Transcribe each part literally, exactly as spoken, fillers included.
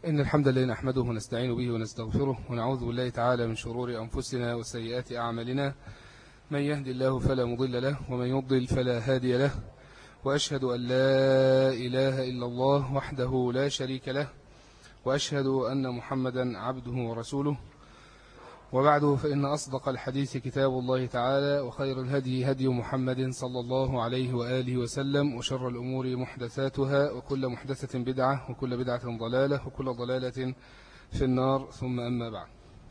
إن الحمد لله نحمده ونستعين به ونستغفره ونعوذ بالله تعالى من شرور أنفسنا وسيئات أعمالنا. من يهدي الله فلا مضل له ومن يضلل فلا هادي له، وأشهد أن لا إله إلا الله وحده لا شريك له، وأشهد أن محمدا عبده ورسوله. وبعد، فإن أصدق الحديث كتاب الله تعالى، وخير الهدي هدي محمد صلى الله عليه وآله وسلم، وشر الأمور محدثاتها، وكل محدثة بدعة، وكل بدعة ضلالة، وكل ضلالة في النار، ثم أما بعد.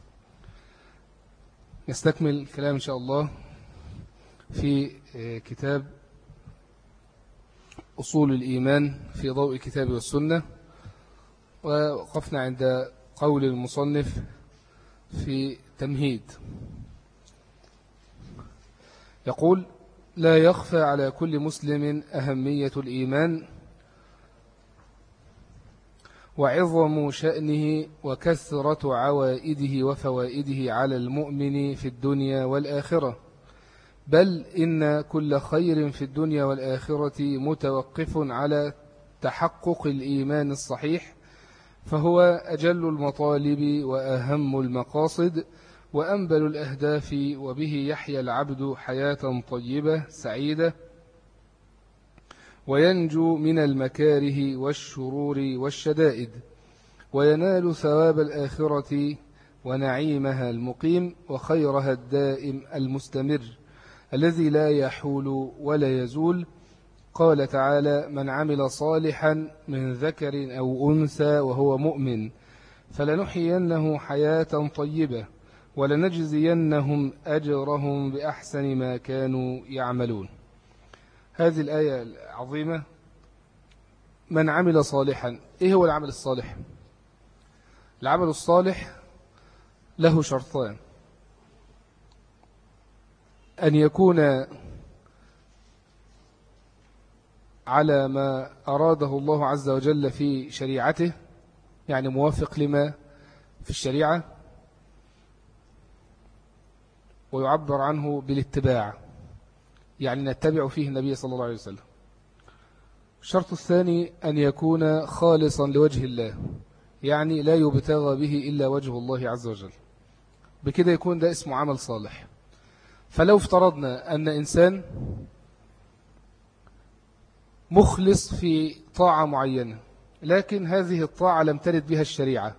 نستكمل الكلام إن شاء الله في كتاب أصول الإيمان في ضوء الكتاب والسنة، ووقفنا عند قول المصنف في تمهيد. يقول: لا يخفى على كل مسلم أهمية الإيمان وعظم شأنه وكثرة عوائده وفوائده على المؤمن في الدنيا والآخرة، بل إن كل خير في الدنيا والآخرة متوقف على تحقق الإيمان الصحيح، فهو أجل المطالب وأهم المقاصد وأنبل الأهداف، وبه يحيا العبد حياة طيبة سعيدة، وينجو من المكاره والشرور والشدائد، وينال ثواب الآخرة ونعيمها المقيم وخيرها الدائم المستمر الذي لا يحول ولا يزول. قال تعالى: من عمل صالحا من ذكر أو أنثى وهو مؤمن فلنحيينه حياة طيبة ولنجزينهم أجرهم بأحسن ما كانوا يعملون. هذه الآية العظيمة، من عمل صالحا. إيه هو العمل الصالح؟ العمل الصالح له شرطان: أن يكون على ما أراده الله عز وجل في شريعته، يعني موافق لما في الشريعة، ويعبر عنه بالاتباع، يعني نتبع فيه النبي صلى الله عليه وسلم. الشرط الثاني أن يكون خالصا لوجه الله، يعني لا يبتغى به إلا وجه الله عز وجل، بكده يكون ده اسمه عمل صالح. فلو افترضنا أن إنسان مخلص في طاعة معينة، لكن هذه الطاعة لم ترد بها الشريعة.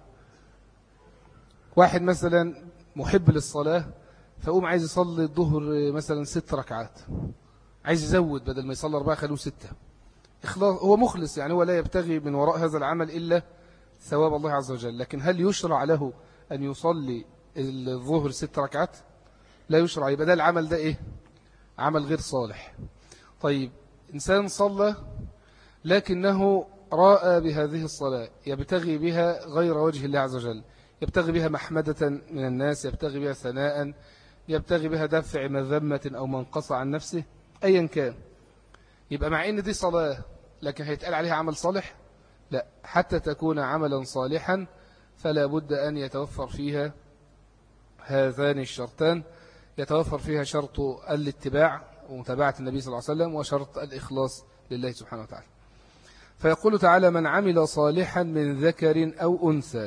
واحد مثلا محب للصلاة، فقوم عايز يصلي الظهر مثلا ست ركعات، عايز يزود بدل ما يصلي أربعة خلوه ستة. هو مخلص، يعني هو لا يبتغي من وراء هذا العمل إلا ثواب الله عز وجل. لكن هل يشرع له أن يصلي الظهر ست ركعات؟ لا يشرع. يبقى ده العمل ده إيه؟ عمل غير صالح. طيب، إنسان صلى لكنه راء بهذه الصلاة، يبتغي بها غير وجه الله عز وجل، يبتغي بها محمدة من الناس، يبتغي بها ثناء، يبتغي بها دفع مذمة أو منقصة عن نفسه، أيا كان. يبقى مع إن دي صلاة، لكن هيتقال عليها عمل صالح؟ لا، حتى تكون عملا صالحا فلا بد أن يتوفر فيها هذان الشرطان. يتوفر فيها شرط الاتباع ومتابعة النبي صلى الله عليه وسلم، وشرط الإخلاص لله سبحانه وتعالى. فيقول تعالى: من عمل صالحا من ذكر أو أنثى.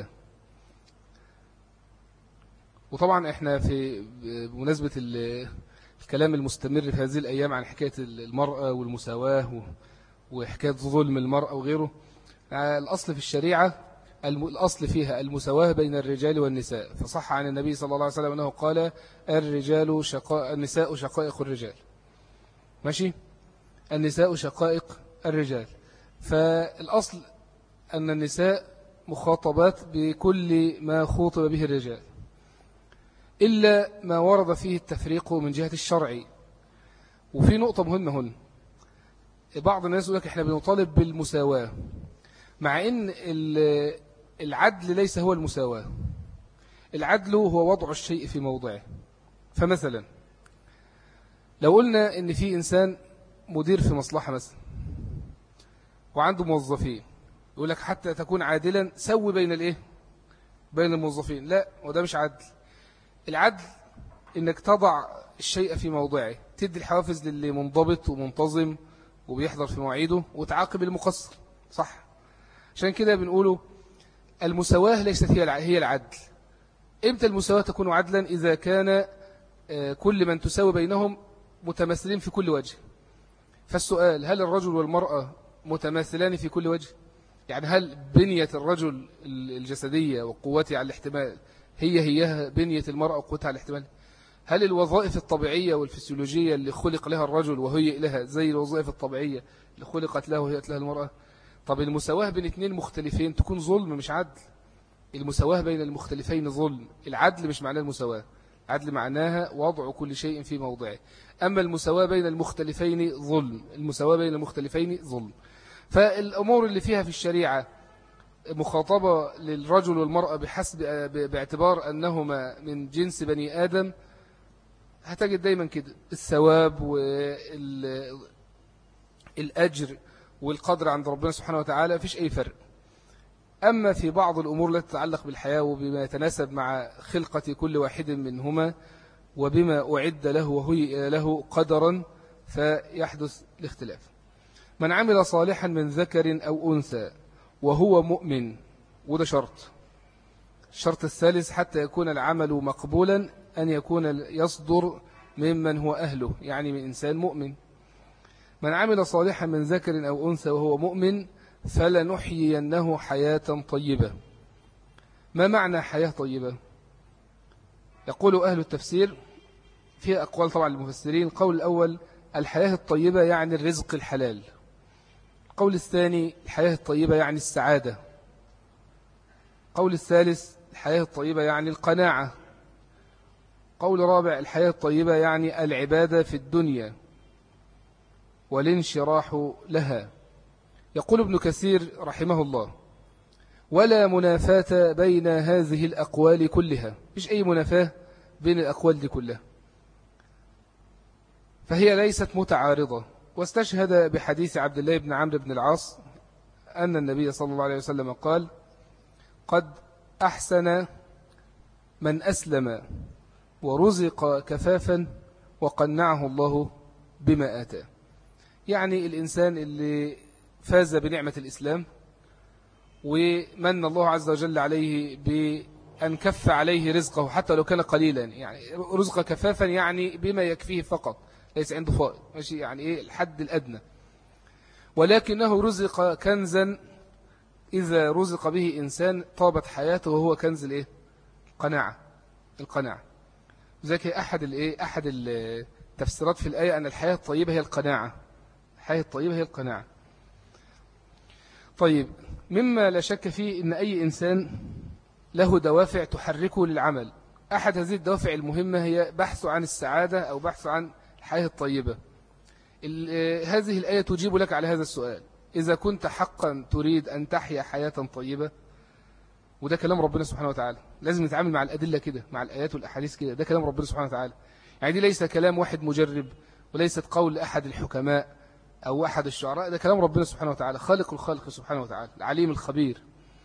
وطبعا احنا في بمناسبة الكلام المستمر في هذه الأيام عن حكاية المرأة والمساواة وحكاية ظلم المرأة وغيره، الأصل في الشريعة، الأصل فيها المساواة بين الرجال والنساء. فصح عن النبي صلى الله عليه وسلم أنه قال: الرجال شقاء النساء شقائق الرجال. ماشي؟ النساء شقائق الرجال. فالأصل أن النساء مخاطبات بكل ما خوطب به الرجال، إلا ما ورد فيه التفريق من جهة الشرع. وفي نقطة مهمة هنا، بعض الناس يقول لك احنا بنطالب بالمساواة، مع ان العدل ليس هو المساواة. العدل هو وضع الشيء في موضعه. فمثلا لو قلنا ان في انسان مدير في مصلحة مثلا وعنده موظفين، يقول لك حتى تكون عادلا سوي بين الايه بين الموظفين. لا، وده مش عدل. العدل انك تضع الشيء في موضعه، تدي الحوافز للي منضبط ومنتظم وبيحضر في مواعيده، وتعاقب المقصر. صح؟ عشان كده بنقوله المساواة ليست هي العدل. إمتى المساواة تكون عدلا؟ إذا كان كل من تساوي بينهم متماثلين في كل وجه. فالسؤال: هل الرجل والمرأة متماثلان في كل وجه؟ يعني هل بنية الرجل الجسدية وقوته على الاحتمال هي هي بنية المرأة وقوتها على الاحتمال؟ هل الوظائف الطبيعية والفسيولوجية اللي خلق لها الرجل وهي لها زي الوظائف الطبيعية اللي خلقت له وهي لها المرأة؟ طب المساواة بين اثنين مختلفين تكون ظلم مش عدل. المساواة بين المختلفين ظلم. العدل مش معناه المساواة، العدل معناها وضع كل شيء في موضعه. أما المساواة بين المختلفين ظلم، المساواة بين المختلفين ظلم. فالأمور اللي فيها في الشريعة مخاطبة للرجل والمرأة بحسب باعتبار أنهما من جنس بني آدم، هتجد دايما كده الثواب والأجر والقدر عند ربنا سبحانه وتعالى فيش أي فرق. أما في بعض الأمور التي تتعلق بالحياة وبما يتناسب مع خلقة كل واحد منهما وبما أعد له وهي له قدرا فيحدث الاختلاف. من عمل صالحا من ذكر أو أنثى وهو مؤمن، وده شرط. الشرط الثالث حتى يكون العمل مقبولا أن يكون يصدر ممن هو أهله، يعني من إنسان مؤمن. من عمل صالحا من ذكر أو أنثى وهو مؤمن فلنحيينه حياة طيبة. ما معنى حياة طيبة؟ يقول أهل التفسير فيها أقوال طبعا للمفسرين. القول الأول: الحياة الطيبة يعني الرزق الحلال. القول الثاني: الحياة الطيبة يعني السعادة. القول الثالث: الحياة الطيبة يعني القناعة. قول رابع: الحياة الطيبة يعني العبادة في الدنيا والانشراح لها. يقول ابن كثير رحمه الله: ولا منافاة بين هذه الأقوال كلها. مش أي منافاة بين الأقوال دي كلها، فهي ليست متعارضة. واستشهد بحديث عبد الله بن عمرو بن العاص أن النبي صلى الله عليه وسلم قال: قد أحسن من أسلم ورزق كفافا وقنعه الله بما آتاه. يعني الإنسان اللي فاز بنعمة الإسلام ومن الله عز وجل عليه بأن كف عليه رزقه حتى لو كان قليلا، يعني رزق كفافا يعني بما يكفيه فقط، ليس عنده فائض، ماشي، يعني إيه الحد الأدنى. ولكنه رزق كنزا إذا رزق به إنسان طابت حياته، وهو كنز الإيه؟ القناعة. القناعة ذلك أحد الإيه؟ أحد التفسيرات في الآية أن الحياة الطيبة هي القناعة. الحياة الطيبة هي القناعة. طيب، مما لا شك فيه أن أي إنسان له دوافع تحركه للعمل. أحد هذه الدوافع المهمة هي بحث عن السعادة أو بحث عن الحياة الطيبة. هذه الآية تجيب لك على هذا السؤال. إذا كنت حقا تريد أن تحيا حياة طيبة، وده كلام ربنا سبحانه وتعالى، لازم نتعامل مع الأدلة كده، مع الآيات والأحاديث كده، ده كلام ربنا سبحانه وتعالى. يعني دي ليس كلام واحد مجرب، وليست قول أحد الحكماء أو أحد الشعراء، ده كلام ربنا سبحانه وتعالى، خالق الخلق سبحانه وتعالى، العليم الخبير.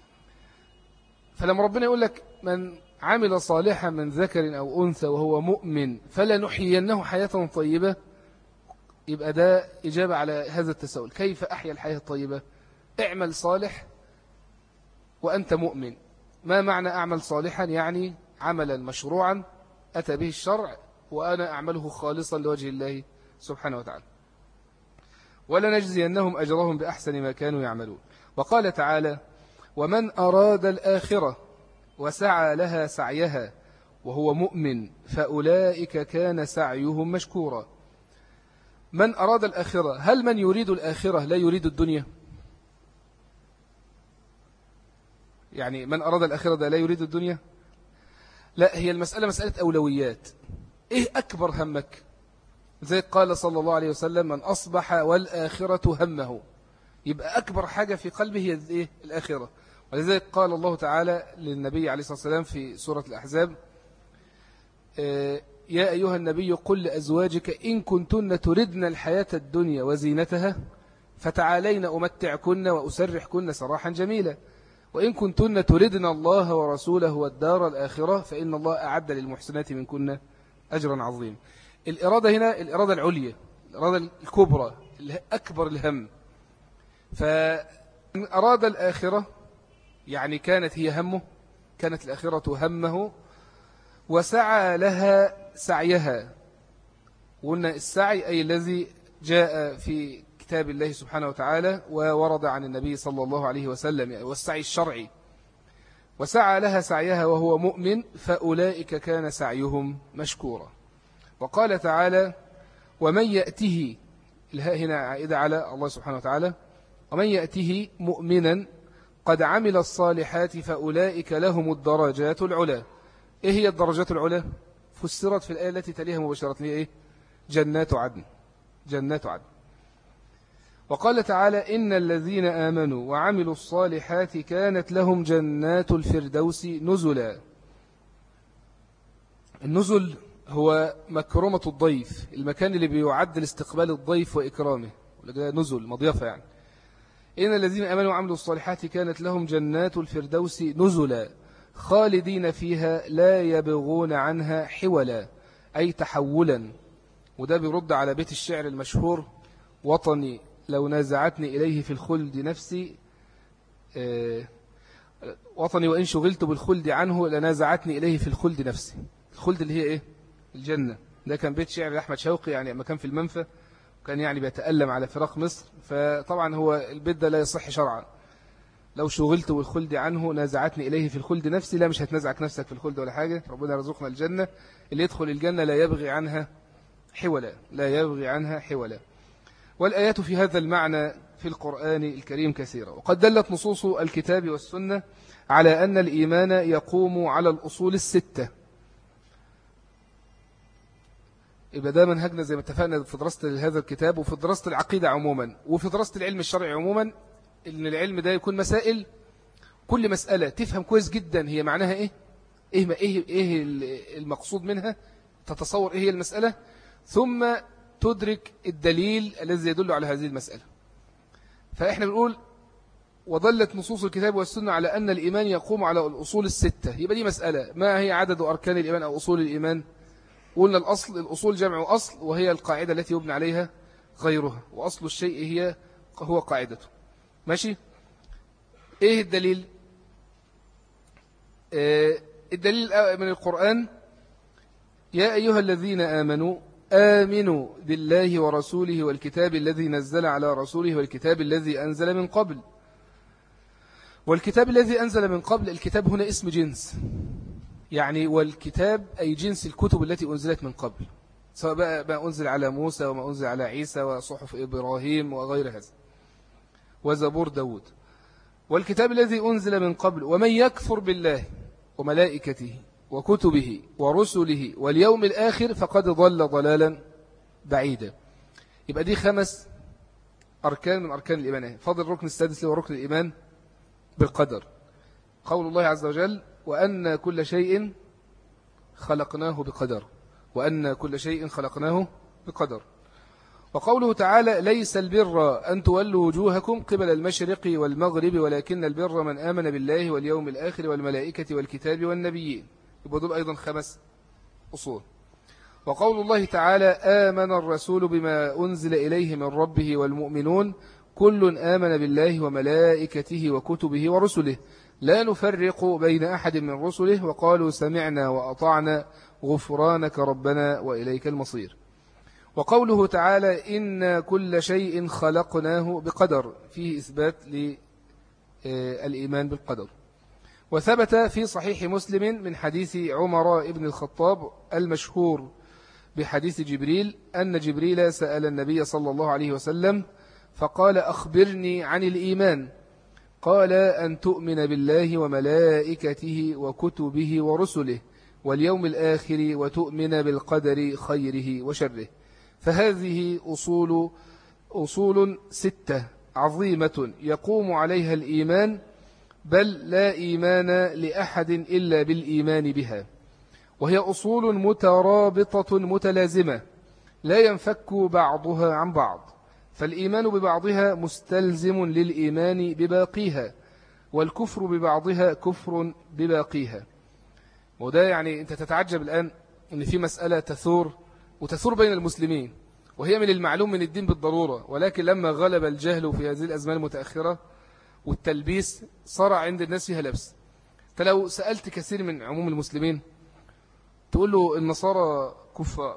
فلما ربنا يقول لك: من عمل صالحا من ذكر أو أنثى وهو مؤمن فلنحيينه حياة طيبة، يبقى ده إجابة على هذا التساؤل: كيف أحيا الحياة الطيبة؟ اعمل صالح وأنت مؤمن. ما معنى أعمل صالحا؟ يعني عملا مشروعا أتى به الشرع وأنا أعمله خالصا لوجه الله سبحانه وتعالى. ولنجزينهم أجرهم بأحسن ما كانوا يعملون. وقال تعالى: ومن أراد الآخرة وسعى لها سعيها وهو مؤمن فأولئك كان سعيهم مشكورا. من أراد الآخرة، هل من يريد الآخرة لا يريد الدنيا؟ يعني من أراد الآخرة ده لا يريد الدنيا؟ لا، هي المسألة مسألة أولويات. إيه أكبر همك؟ زي قال صلى الله عليه وسلم: من أصبح والآخرة همه. يبقى أكبر حاجة في قلبه هي إيه؟ الآخرة. ولذلك قال الله تعالى للنبي عليه الصلاة والسلام في سورة الأحزاب: يا أيها النبي قل لأزواجك إن كنتن تردن الحياة الدنيا وزينتها فتعالين أمتعكن وأسرحكن سراحا جميلا، وإن كنتن تردن الله ورسوله والدار الآخرة فإن الله أعد للمحسنات منكن أجرا عظيما. الإرادة هنا الإرادة العليا، الإرادة الكبرى، أكبر الهم. فإن أراد الآخرة يعني كانت هي همه، كانت الآخرة همه، وسعى لها سعيها. وقلنا السعي أي الذي جاء في كتاب الله سبحانه وتعالى وورد عن النبي صلى الله عليه وسلم، والسعي الشرعي. وسعى لها سعيها وهو مؤمن فأولئك كان سعيهم مشكورا. وقال تعالى: ومن يأته، الهاء هنا عائدة على الله سبحانه وتعالى، ومن يأته مؤمنا قد عمل الصالحات فأولئك لهم الدرجات العلى. إيه هي الدرجات العلى؟ فسرت في الآية التي تليها مباشرة، هي إيه؟ جنات عدن، جنات عدن. وقال تعالى: إن الذين آمنوا وعملوا الصالحات كانت لهم جنات الفردوس نزلا. النزل هو مكرمة الضيف، المكان اللي بيعد لاستقبال الضيف وإكرامه، نزل مضيفة يعني. إن الذين آمنوا وعملوا الصالحات كانت لهم جنات الفردوس نزلا خالدين فيها لا يبغون عنها حولا، أي تحولا. وده بيرد على بيت الشعر المشهور: وطني لو نازعتني إليه في الخلد نفسي، آه وطني وإن شغلت بالخلد عنه لنازعتني إليه في الخلد نفسي. الخلد اللي هي إيه؟ الجنة. ده كان بيت شعر أحمد شوقي، يعني لما كان في المنفى وكان يعني بيتألم على فراق مصر، فطبعا هو البيت ده لا يصح شرعا. لو شغلت بالخلد عنه نازعتني إليه في الخلد نفسي، لا مش هتنازعك نفسك في الخلد ولا حاجة، ربنا يرزقنا الجنة. اللي يدخل الجنة لا يبغي عنها حولا، لا يبغي عنها حولا. والآيات في هذا المعنى في القرآن الكريم كثيرة، وقد دلت نصوص الكتاب والسنة على أن الإيمان يقوم على الأصول الستة. يبقى ده منهجنا زي ما اتفقنا في دراسة هذا الكتاب وفي دراسة العقيدة عموما وفي دراسة العلم الشرعي عموما، إن العلم ده يكون مسائل، كل مسألة تفهم كويس جدا هي معناها إيه، إيه, إيه, إيه المقصود منها، تتصور إيه هي المسألة، ثم تدرك الدليل الذي يدل على هذه المسألة. فإحنا بنقول وظلت نصوص الكتاب والسنة على أن الإيمان يقوم على الأصول الستة. يبقى دي مسألة: ما هي عدد أركان الإيمان أو أصول الإيمان؟ قلنا الأصل، الأصول جمع أصل، وهي القاعدة التي يبنى عليها غيرها، وأصل الشيء هي هو قاعدته. ماشي؟ إيه الدليل؟ آه الدليل من القرآن: يا أيها الذين آمنوا آمنوا بالله ورسوله والكتاب الذي نزل على رسوله والكتاب الذي أنزل من قبل. والكتاب الذي أنزل من قبل، الكتاب هنا اسم جنس، يعني والكتاب أي جنس الكتب التي أنزلت من قبل، سواء بقى ما أنزل على موسى وما أنزل على عيسى وصحف إبراهيم وغير هذا وزبور داود. والكتاب الذي أنزل من قبل. ومن يكفر بالله وملائكته وكتبه ورسله واليوم الآخر فقد ضل ضلالا بعيدا. يبقى دي خمس أركان من أركان الإيمان. فاضل الركن السادس هو ركن الإيمان بالقدر. قول الله عز وجل: وأن كل شيء خلقناه بقدر، وأن كل شيء خلقناه بقدر. وقوله تعالى: ليس البر أن تولوا وجوهكم قبل المشرق والمغرب ولكن البر من آمن بالله واليوم الآخر والملائكة والكتاب والنبيين. يبقى دول أيضا خمس أصول. وقول الله تعالى: آمن الرسول بما أنزل إليه من ربه والمؤمنون كل آمن بالله وملائكته وكتبه ورسله لا نفرق بين أحد من رسله وقالوا سمعنا وأطعنا غفرانك ربنا وإليك المصير. وقوله تعالى: إن كل شيء خلقناه بقدر، فيه إثبات للإيمان بالقدر. وثبت في صحيح مسلم من حديث عمر بن الخطاب المشهور بحديث جبريل أن جبريل سأل النبي صلى الله عليه وسلم فقال: أخبرني عن الإيمان. قال: أن تؤمن بالله وملائكته وكتبه ورسله واليوم الآخر وتؤمن بالقدر خيره وشره. فهذه أصول أصول ستة عظيمة يقوم عليها الإيمان، بل لا إيمان لأحد إلا بالإيمان بها، وهي أصول مترابطة متلازمة لا ينفك بعضها عن بعض، فالإيمان ببعضها مستلزم للإيمان بباقيها، والكفر ببعضها كفر بباقيها. وده يعني أنت تتعجب الآن أن في مسألة تثور وتثور بين المسلمين، وهي من المعلوم من الدين بالضرورة، ولكن لما غلب الجهل في هذه الأزمان المتأخرة والتلبيس صار عند الناس فيها لبس. فلو سألت كثير من عموم المسلمين تقول له النصارى كفار.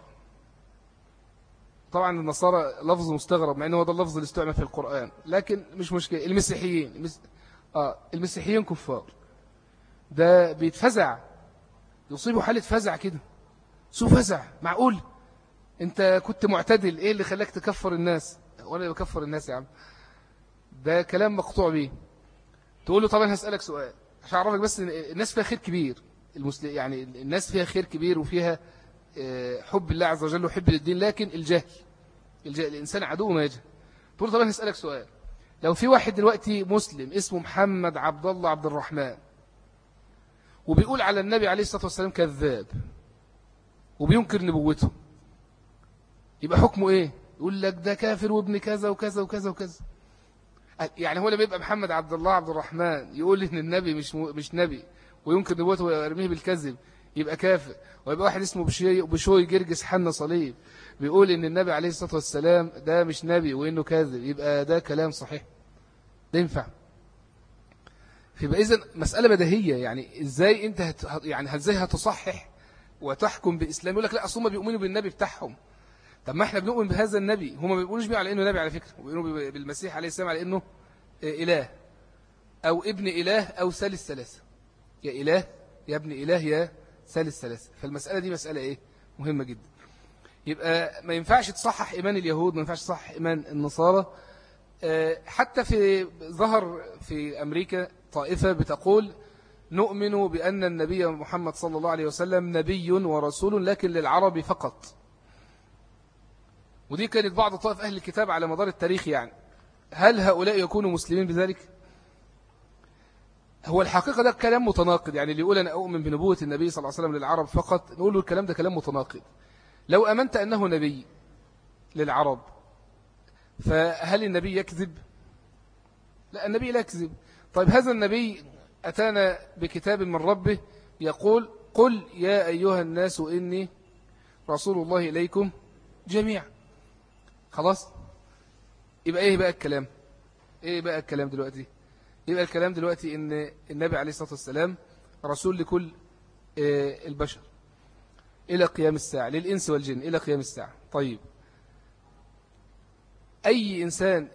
طبعا النصارى لفظ مستغرب مع أنه هذا اللفظ اللي استعمل في القرآن، لكن مش مشكلة. المسيحيين المس... آه المسيحيين كفار. ده بيتفزع، يصيبوا حالة فزع كده، سوء فزع. معقول انت كنت معتدل، ايه اللي خلاك تكفر الناس؟ وانا اللي بكفر الناس يا عم؟ ده كلام مقطوع به. تقول له طبعا هسألك سؤال عشان اعرفك بس ان الناس فيها خير كبير. المسلم يعني الناس فيها خير كبير وفيها حب الله عز وجل وحب للدين، لكن الجهل الجهل الانسان عدو ما يجهل. تقول له طبعا هسألك سؤال، لو في واحد دلوقتي مسلم اسمه محمد عبد الله عبد الرحمن وبيقول على النبي عليه الصلاة والسلام كذاب وبينكر نبوته، يبقى حكمه ايه؟ يقول لك ده كافر وابن كذا وكذا وكذا وكذا. يعني هو لما يبقى محمد عبد الله عبد الرحمن يقول ان النبي مش مش نبي وينكر نبوته ويرميه بالكذب يبقى كافر، ويبقى واحد اسمه بشوي بشوي جرجس حنا صليب بيقول ان النبي عليه الصلاة والسلام ده مش نبي وانه كاذب، يبقى ده كلام صحيح؟ ده ينفع؟ فيبقى اذا مسألة بديهية. يعني ازاي انت هت يعني ازاي هتصحح وتحكم بإسلام؟ يقول لك لا، اصل هم بيؤمنوا بالنبي بتاعهم. طب ما احنا بنؤمن بهذا النبي، هم ما بيقولوش بيه على انه نبي على فكرة، وبيقولوا بالمسيح عليه السلام على انه اله او ابن اله او ثالث ثلاثة. يا اله يا ابن اله يا ثالث ثلاثة. فالمسألة دي مسألة ايه؟ مهمة جدا. يبقى ما ينفعش تصحح ايمان اليهود، ما ينفعش تصحح ايمان النصارى. حتى في ظهر في امريكا طائفة بتقول نؤمن بأن النبي محمد صلى الله عليه وسلم نبي ورسول لكن للعرب فقط. ودي كانت بعض طائف أهل الكتاب على مدار التاريخ. يعني هل هؤلاء يكونوا مسلمين بذلك؟ هو الحقيقة ده كلام متناقض. يعني اللي يقول أنا أؤمن بنبوة النبي صلى الله عليه وسلم للعرب فقط، نقول له الكلام ده كلام متناقض. لو أمنت أنه نبي للعرب فهل النبي يكذب؟ لا، النبي لا يكذب. طيب هذا النبي أتانا بكتاب من ربه يقول قل يا أيها الناس إني رسول الله إليكم جميعا. خلاص، يبقى إيه بقى الكلام؟ إيه بقى الكلام دلوقتي؟ يبقى الكلام دلوقتي إن النبي عليه الصلاة والسلام رسول لكل البشر إلى قيام الساعة، للإنس والجن إلى قيام الساعة. طيب أي إنسان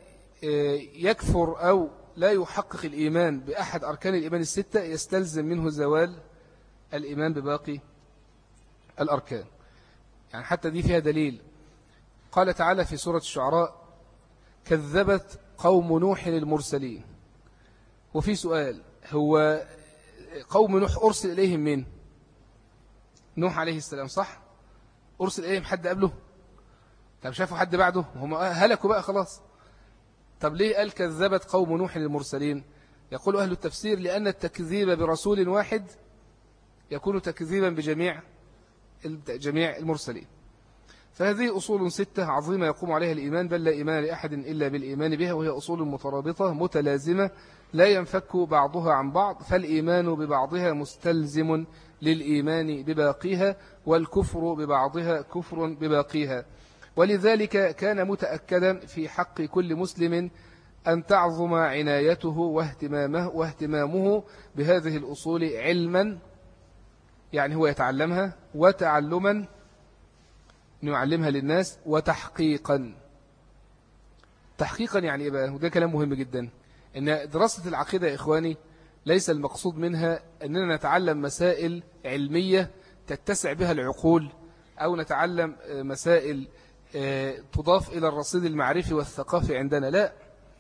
يكفر أو لا يحقق الإيمان بأحد أركان الإيمان الستة يستلزم منه زوال الإيمان بباقي الأركان. يعني حتى دي فيها دليل. قال تعالى في سورة الشعراء كذبت قوم نوح المرسلين. وفي سؤال، هو قوم نوح أرسل إليهم من نوح عليه السلام صح؟ أرسل إليهم حد قبله؟ طب شافوا حد بعده؟ هم هلكوا بقى خلاص. طب ليه قال كذبت قوم نوح المرسلين؟ يقول أهل التفسير لأن التكذيب برسول واحد يكون تكذيبا بجميع جميع المرسلين. فهذه أصول ستة عظيمة يقوم عليها الإيمان، بل لا إيمان لأحد إلا بالإيمان بها، وهي أصول مترابطة متلازمة لا ينفك بعضها عن بعض، فالإيمان ببعضها مستلزم للإيمان بباقيها، والكفر ببعضها كفر بباقيها. ولذلك كان متأكدا في حق كل مسلم أن تعظم عنايته واهتمامه, واهتمامه بهذه الأصول علما، يعني هو يتعلمها، وتعلما نعلمها للناس، وتحقيقا. تحقيقا يعني إيه بقى؟ وده كلام مهم جدا. إن دراسة العقيدة يا إخواني ليس المقصود منها أننا نتعلم مسائل علمية تتسع بها العقول، أو نتعلم مسائل تضاف إلى الرصيد المعرفي والثقافي عندنا. لا،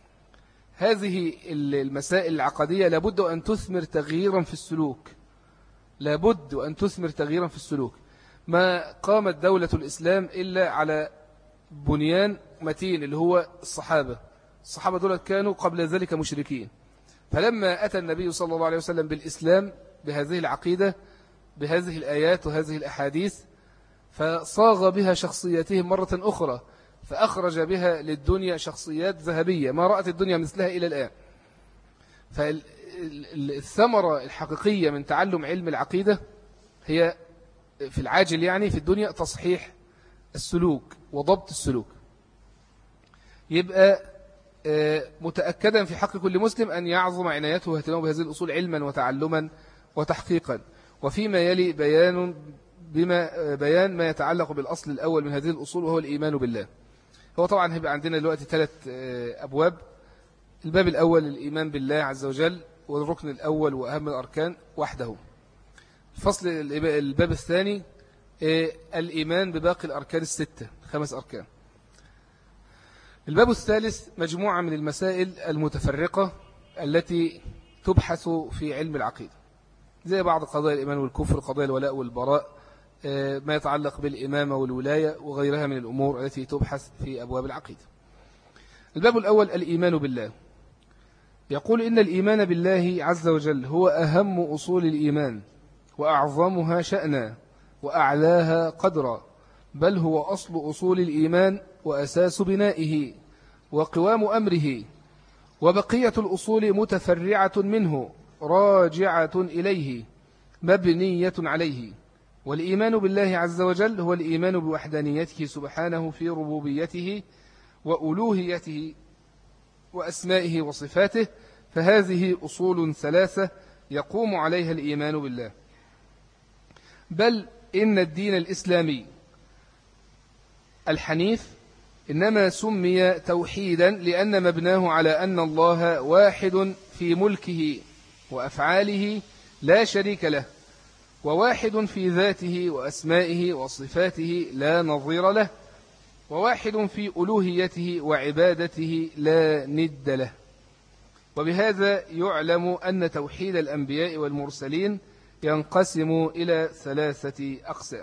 هذه المسائل العقدية لابد أن تثمر تغييرا في السلوك، لابد أن تثمر تغييرا في السلوك. ما قامت دولة الإسلام إلا على بنيان متين اللي هو الصحابة. الصحابة دول كانوا قبل ذلك مشركين، فلما أتى النبي صلى الله عليه وسلم بالإسلام بهذه العقيدة بهذه الآيات وهذه الأحاديث فصاغ بها شخصياتهم مرة أخرى، فأخرج بها للدنيا شخصيات ذهبية ما رأت الدنيا مثلها إلى الآن. فالثمرة الحقيقية من تعلم علم العقيدة هي في العاجل يعني في الدنيا تصحيح السلوك وضبط السلوك. يبقى متأكدا في حق كل مسلم أن يعظم عنايته واهتمامه بهذه الأصول علما وتعلما وتحقيقا. وفيما يلي بيان بما بيان ما يتعلق بالأصل الأول من هذه الأصول وهو الإيمان بالله. هو طبعا هيبقى عندنا دلوقتي ثلاث أبواب. الباب الأول الإيمان بالله عز وجل، والركن الأول وأهم الأركان وحده. الفصل الباب الثاني الإيمان بباقي الأركان الستة، خمس أركان. الباب الثالث مجموعة من المسائل المتفرقة التي تبحث في علم العقيدة، زي بعض قضايا الإيمان والكفر، قضايا الولاء والبراء، ما يتعلق بالإمامة والولاية وغيرها من الأمور التي تبحث في أبواب العقيدة. الباب الأول الإيمان بالله. يقول إن الإيمان بالله عز وجل هو أهم أصول الإيمان وأعظمها شأنا وأعلاها قدرا، بل هو أصل أصول الإيمان وأساس بنائه وقوام أمره، وبقية الأصول متفرعة منه راجعة إليه مبنية عليه. والإيمان بالله عز وجل هو الإيمان بوحدانيته سبحانه في ربوبيته وألوهيته وأسمائه وصفاته، فهذه أصول ثلاثة يقوم عليها الإيمان بالله. بل إن الدين الإسلامي الحنيف إنما سمي توحيدا لأن مبناه على أن الله واحد في ملكه وأفعاله لا شريك له، وواحد في ذاته وأسمائه وصفاته لا نظير له، وواحد في ألوهيته وعبادته لا ند له. وبهذا يعلم أن توحيد الأنبياء والمرسلين ينقسم إلى ثلاثة أقسام.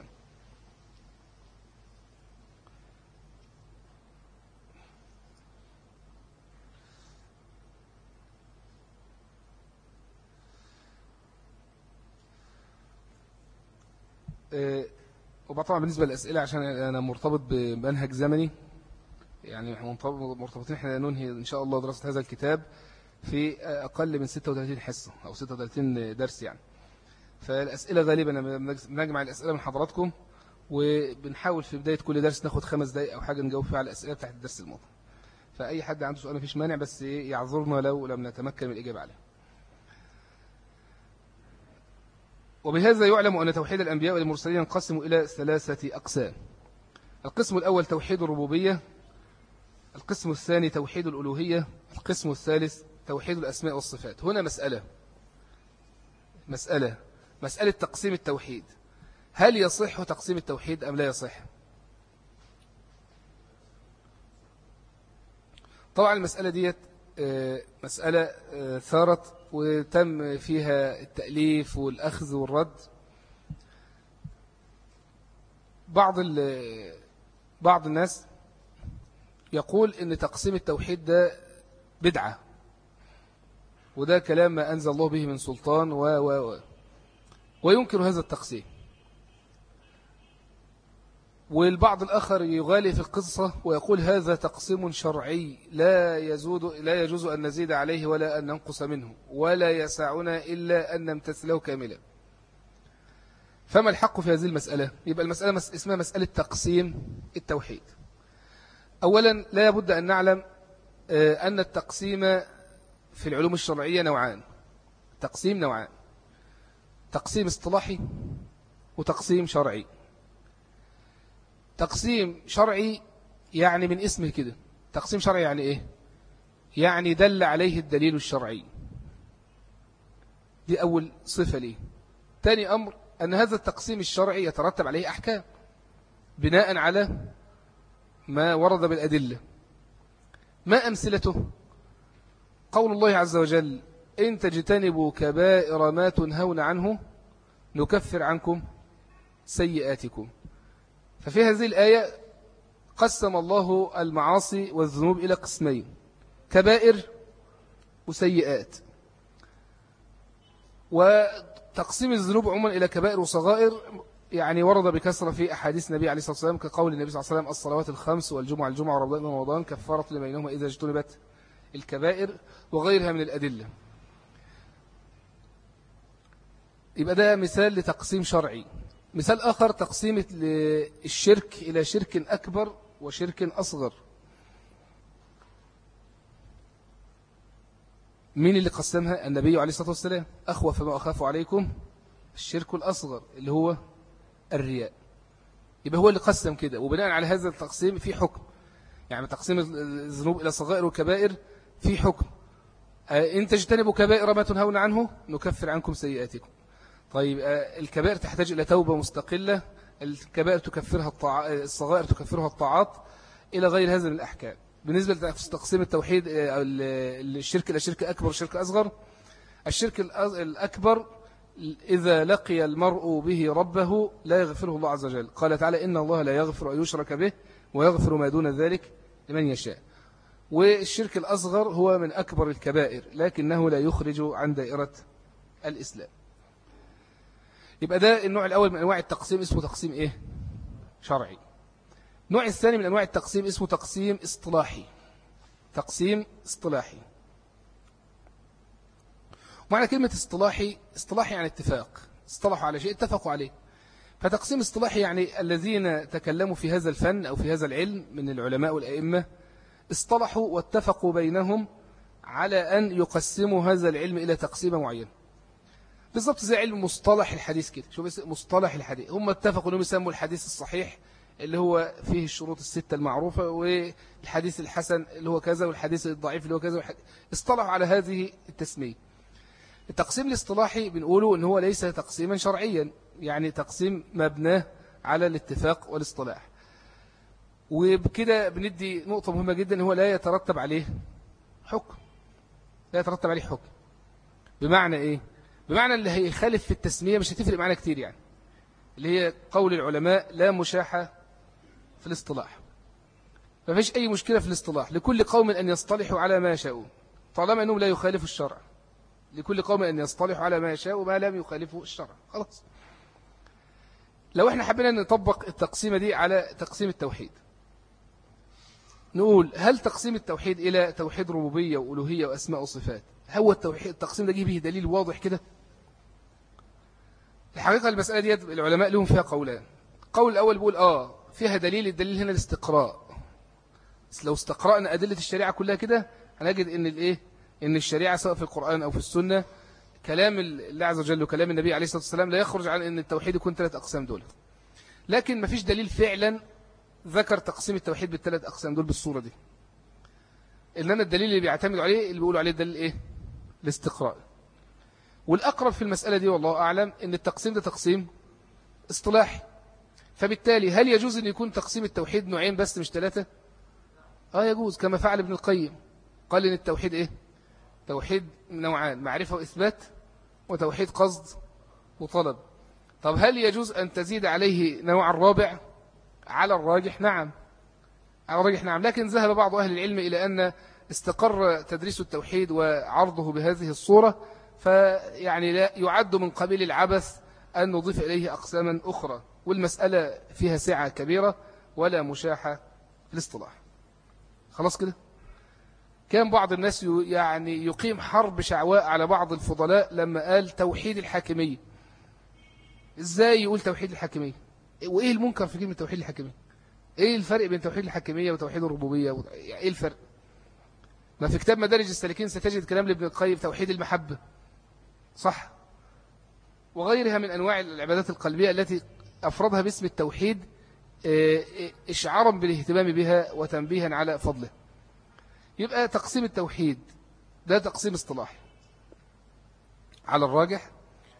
وطبعا بالنسبة للأسئلة عشان أنا مرتبط بمنهج زمني، يعني مرتبطين احنا ننهي إن شاء الله دراسة هذا الكتاب في أقل من ستة وثلاثين حصة أو ستة وثلاثين درس يعني. فالأسئلة غالبا بنجمع الأسئلة من حضراتكم وبنحاول في بداية كل درس ناخد خمس دقائق أو حاجة نجاوب فيها على الأسئلة بتاعت الدرس الماضي. فأي حد عنده سؤال مفيش مانع، بس يعذرنا لو لم نتمكن من الإجابة عليه. وبهذا يعلم أن توحيد الأنبياء والمرسلين ينقسم إلى ثلاثة أقسام. القسم الأول توحيد الربوبية، القسم الثاني توحيد الألوهية، القسم الثالث توحيد الأسماء والصفات. هنا مسألة مسألة مسألة تقسيم التوحيد، هل يصح تقسيم التوحيد أم لا يصح؟ طبعا المسألة ديت مسألة ثارت وتم فيها التأليف والأخذ والرد. بعض بعض الناس يقول إن تقسيم التوحيد ده بدعة، وده كلام ما أنزل الله به من سلطان و و و وينكر هذا التقسيم. والبعض الآخر يغالي في القصة ويقول هذا تقسيم شرعي لا يزود لا يجوز أن نزيد عليه ولا أن ننقص منه، ولا يسعنا إلا أن نمتثله كاملا. فما الحق في هذه المسألة؟ يبقى المسألة اسمها مسألة تقسيم التوحيد. أولا لا بد أن نعلم أن التقسيم في العلوم الشرعية نوعان، تقسيم نوعان، تقسيم اصطلاحي وتقسيم شرعي. تقسيم شرعي يعني من اسمه كده، تقسيم شرعي يعني إيه؟ يعني دل عليه الدليل الشرعي، دي أول صفة ليه. تاني أمر أن هذا التقسيم الشرعي يترتب عليه أحكام بناء على ما ورد بالأدلة. ما أمثلته؟ قول الله عز وجل إن تجتنبوا كبائر ما تنهون عنه نكفر عنكم سيئاتكم. ففي هذه الآية قسم الله المعاصي والذنوب إلى قسمين، كبائر وسيئات. وتقسيم الذنوب عموما إلى كبائر وصغائر يعني ورد بكثرة في أحاديث النبي عليه الصلاة والسلام، كقول النبي صلى الله عليه وسلم الصلوات الخمس والجمعة الجمعة ورمضان رمضان كفارة لما بينهما إذا اجتنبت الكبائر، وغيرها من الأدلة. يبقى ده مثال لتقسيم شرعي. مثال آخر تقسيم الشرك إلى شرك أكبر وشرك أصغر. مين اللي قسمها؟ النبي عليه الصلاة والسلام. أخوف ما أخاف عليكم الشرك الأصغر اللي هو الرياء. يبقى هو اللي قسم كده، وبناء على هذا التقسيم في حكم، يعني تقسيم الذنوب إلى صغائر وكبائر في حكم. إن تجتنبوا كبائر ما تنهون عنه نكفر عنكم سيئاتكم. طيب الكبائر تحتاج إلى توبة مستقلة، الكبائر تكفرها الطاعات، الصغائر تكفرها الطاعات، إلى غير هذا من الأحكام. بالنسبة لتقسيم التوحيد الشرك إلى شرك أكبر وشرك أصغر، الشرك الأكبر إذا لقي المرء به ربه لا يغفره الله عز وجل. قال تعالى إن الله لا يغفر أن يشرك به ويغفر ما دون ذلك لمن يشاء. والشرك الأصغر هو من أكبر الكبائر لكنه لا يخرج عن دائرة الإسلام. يبقى ده النوع الأول من أنواع التقسيم، اسمه تقسيم إيه؟ شرعي. النوع الثاني من أنواع التقسيم اسمه تقسيم اصطلاحي. تقسيم اصطلاحي. ومعنى كلمة اصطلاحي، اصطلاحي يعني اتفاق، اصطلحوا على شيء اتفقوا عليه. فتقسيم اصطلاحي يعني الذين تكلموا في هذا الفن أو في هذا العلم من العلماء والأئمة اصطلحوا واتفقوا بينهم على أن يقسموا هذا العلم إلى تقسيمة معينة. بالضبط زي علم مصطلح الحديث كده. شو بس مصطلح الحديث، هم اتفقوا أنهم يسموا الحديث الصحيح اللي هو فيه الشروط الستة المعروفة، والحديث الحسن اللي هو كذا، والحديث الضعيف اللي هو كذا. اصطلحوا على هذه التسمية. التقسيم الاصطلاحي بنقوله ان هو ليس تقسيما شرعيا، يعني تقسيم مبناه على الاتفاق والاصطلاح. وبكده بندي نقطة مهمة جدا، هو لا يترتب عليه حكم. لا يترتب عليه حكم. بمعنى ايه؟ بمعنى اللي هيخالف في التسمية مش هتفرق معنا كتير، يعني اللي هي قول العلماء لا مشاحة في الاصطلاح. ما فيش أي مشكلة في الاصطلاح، لكل قوم أن يصطلحوا على ما يشاءوا طالما أنهم لا يخالفوا الشرع. لكل قوم أن يصطلحوا على ما يشاءوا ما لم يخالفوا الشرع. خلاص. لو احنا حبينا نطبق التقسيمة دي على تقسيم التوحيد، نقول هل تقسيم التوحيد إلى توحيد ربوبية وألوهية وأسماء وصفات، هو التوحيد التقسيم ده جه به دليل واضح كده؟ الحقيقة المسألة دي العلماء لهم فيها قولان. قول الأول بيقول آه فيها دليل، الدليل هنا الاستقراء. لو استقرأنا أدلة الشريعة كلها كده هنجد إن الإيه؟ إن الشريعة سواء في القرآن أو في السنة كلام الله عز وجل وكلام النبي عليه الصلاة والسلام لا يخرج عن إن التوحيد يكون ثلاث أقسام دول. لكن ما فيش دليل فعلا ذكر تقسيم التوحيد بالثلاث أقسام دول بالصورة دي. إنما الدليل اللي بيعتمد عليه اللي بيقولوا عليه الدليل إيه؟ الاستقراء. والأقرب في المسألة دي والله أعلم إن التقسيم ده تقسيم اصطلاحي. فبالتالي هل يجوز أن يكون تقسيم التوحيد نوعين بس مش ثلاثة؟ آه يجوز، كما فعل ابن القيم. قال إن التوحيد إيه؟ توحيد نوعان، معرفة وإثبات، وتوحيد قصد وطلب. طب هل يجوز أن تزيد عليه نوع الرابع؟ على الراجح نعم، على الراجح نعم. لكن ذهب بعض أهل العلم إلى أن استقر تدريس التوحيد وعرضه بهذه الصورة، فيعني لا يعد من قبيل العبث أن نضيف إليه أقساما أخرى، والمسألة فيها سعة كبيرة ولا مشاحة في الاصطلاح. خلاص كده. كان بعض الناس يعني يقيم حرب شعواء على بعض الفضلاء لما قال توحيد الحاكمية. إزاي يقول توحيد الحاكمية؟ وإيه المنكر في كلمة توحيد الحاكمية؟ إيه الفرق بين توحيد الحاكمية وتوحيد الربوبية؟ و... يعني إيه الفرق؟ ما في كتاب مدارج السالكين ستجد كلام لابن القيم توحيد المحبة، صح؟ وغيرها من أنواع العبادات القلبية التي أفردها باسم التوحيد إشعارا بالاهتمام بها وتنبيها على فضله. يبقى تقسيم التوحيد ده تقسيم اصطلاحي على الراجح.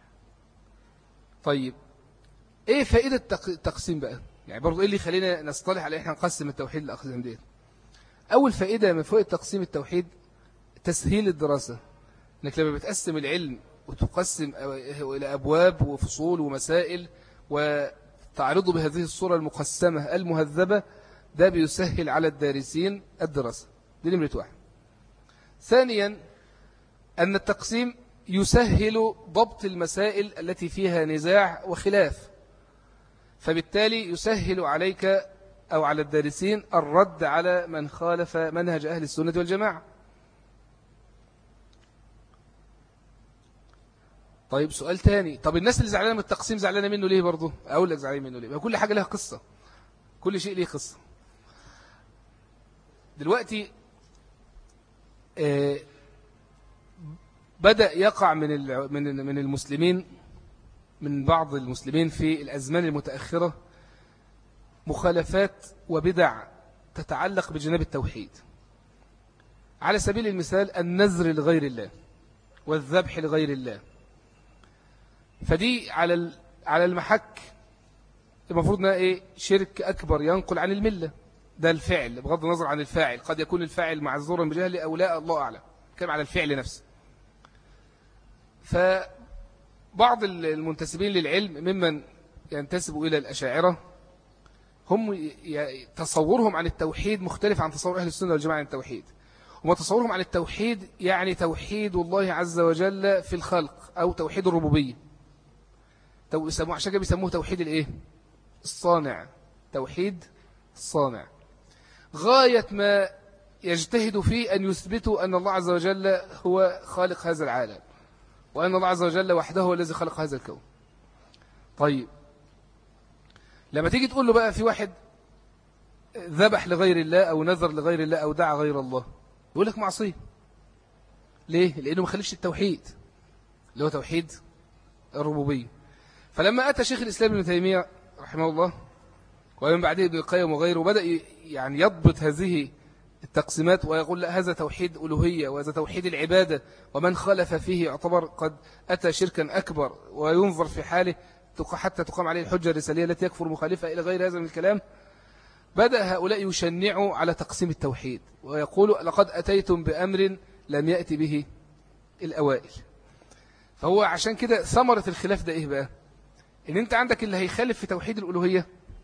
طيب ايه فائدة التقسيم بقى؟ يعني برضو ايه اللي يخلينا نصطلح على احنا نقسم التوحيد لأقسام ديت؟ اول فائدة من فوائد تقسيم التوحيد تسهيل الدراسة. انك لما بتقسم العلم وتقسم الى ابواب وفصول ومسائل وتعرضه بهذه الصورة المقسمة المهذبة، ده بيسهل على الدارسين الدراسة. دي نمرة واحد. ثانيا أن التقسيم يسهل ضبط المسائل التي فيها نزاع وخلاف، فبالتالي يسهل عليك أو على الدارسين الرد على من خالف منهج أهل السنة والجماعة. طيب سؤال تاني، طب الناس اللي زعلانة من التقسيم زعلانة منه ليه برضه؟ أقول لك زعلانة منه ليه؟ كل حاجة لها قصة، كل شيء ليه قصة. دلوقتي بدأ يقع من من من المسلمين، من بعض المسلمين في الأزمان المتأخرة مخالفات وبدع تتعلق بجناب التوحيد. على سبيل المثال النذر لغير الله والذبح لغير الله، فدي على على المحك المفروض انها ايه؟ شرك أكبر ينقل عن الملة. ده الفعل بغض النظر عن الفاعل، قد يكون الفاعل معذورا بجهل أو لا، الله أعلم، كلام على الفعل نفسه. فبعض المنتسبين للعلم ممن ينتسب إلى الأشاعرة هم تصورهم عن التوحيد مختلف عن تصور أهل السنة والجماعة عن التوحيد. وما تصورهم عن التوحيد يعني توحيد الله عز وجل في الخلق أو توحيد الربوبية، عشان كده بيسموه توحيد الإيه؟ الصانع، توحيد الصانع. غاية ما يجتهد فيه أن يثبتوا أن الله عز وجل هو خالق هذا العالم، وأن الله عز وجل وحده هو الذي خلق هذا الكون. طيب لما تيجي تقول له بقى في واحد ذبح لغير الله أو نذر لغير الله أو دعا غير الله، يقول لك معصية. ليه؟ لأنه ما خلفش التوحيد اللي هو توحيد الربوبية. فلما أتى شيخ الإسلام ابن تيمية رحمه الله ومن بعده ابن القيم وغيره بدأ يعني يضبط هذه التقسيمات ويقول لا، هذا توحيد ألوهية وهذا توحيد العبادة، ومن خالف فيه يعتبر قد أتى شركا أكبر وينظر في حاله حتى تقام عليه الحجة الرسالية التي يكفر مخالفة إلى غير هذا من الكلام. بدأ هؤلاء يشنعوا على تقسيم التوحيد ويقولوا لقد أتيتم بأمر لم يأتي به الأوائل. فهو عشان كده ثمرة الخلاف ده إيه بقى؟ إن أنت عندك اللي هيخالف في توحيد الألوهية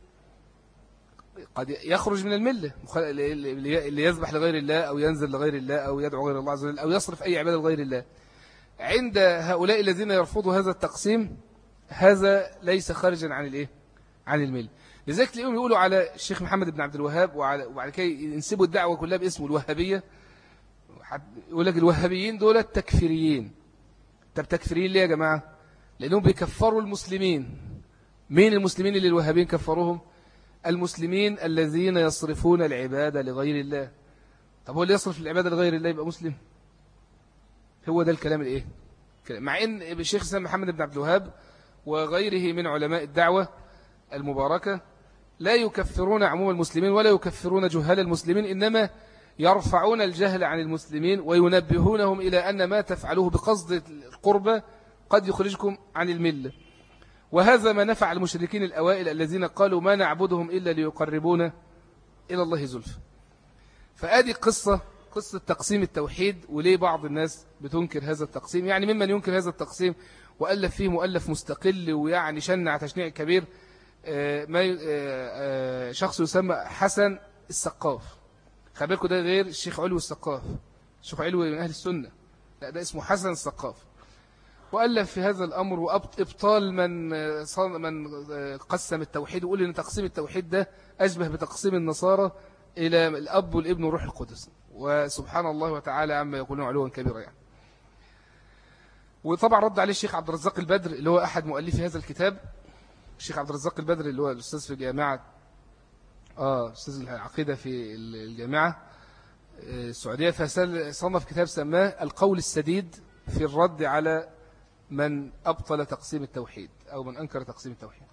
قد يخرج من الملة، اللي يذبح لغير الله أو ينزل لغير الله أو يدعو غير الله عز وجل أو يصرف أي عبادة لغير الله. عند هؤلاء الذين يرفضوا هذا التقسيم هذا ليس خارجا عن الإيه؟ عن الملة. لذلك تلاقيهم يقولوا على الشيخ محمد بن عبد الوهاب وبعد كده ينسبوا الدعوة كلها باسمه الوهابية. يقول لك الوهابيين دول تكفيريين. طب تكفيريين ليه يا جماعة؟ لأنهم بيكفروا المسلمين. مين المسلمين اللي الوهابيين كفروهم؟ المسلمين الذين يصرفون العبادة لغير الله. طب هو اللي يصرف العبادة لغير الله يبقى مسلم؟ هو ده الكلام الايه؟ مع ان الشيخ الإسلام محمد بن عبد الوهاب وغيره من علماء الدعوة المباركة لا يكفرون عموم المسلمين ولا يكفرون جهال المسلمين، إنما يرفعون الجهل عن المسلمين وينبهونهم إلى أن ما تفعلوه بقصد القربة قد يخرجكم عن الملة. وهذا ما نفع المشركين الأوائل الذين قالوا ما نعبدهم إلا ليقربونا إلى الله زلفى. فآدي قصة قصة تقسيم التوحيد وليه بعض الناس بتنكر هذا التقسيم. يعني ممن ينكر هذا التقسيم وألف فيه مؤلف مستقل ويعني شنع تشنيع كبير ما شخص يسمى حسن السقاف. خبركم ده غير الشيخ علوي السقاف. الشيخ علوي من أهل السنة، لا ده اسمه حسن السقاف. وألف في هذا الأمر وإبطال من من قسم التوحيد وقول إن تقسيم التوحيد ده أشبه بتقسيم النصارى إلى الأب والابن وروح القدس، وسبحان الله وتعالى عما يقولون علوا كبيرا يعني. وطبعا رد عليه الشيخ عبد الرزاق البدر اللي هو أحد مؤلفي هذا الكتاب. الشيخ عبد الرزاق البدر اللي هو الأستاذ في جامعة آه أستاذ العقيدة في الجامعة السعودية، فصنف كتاب سماه القول السديد في الرد على من أبطل تقسيم التوحيد أو من أنكر تقسيم التوحيد.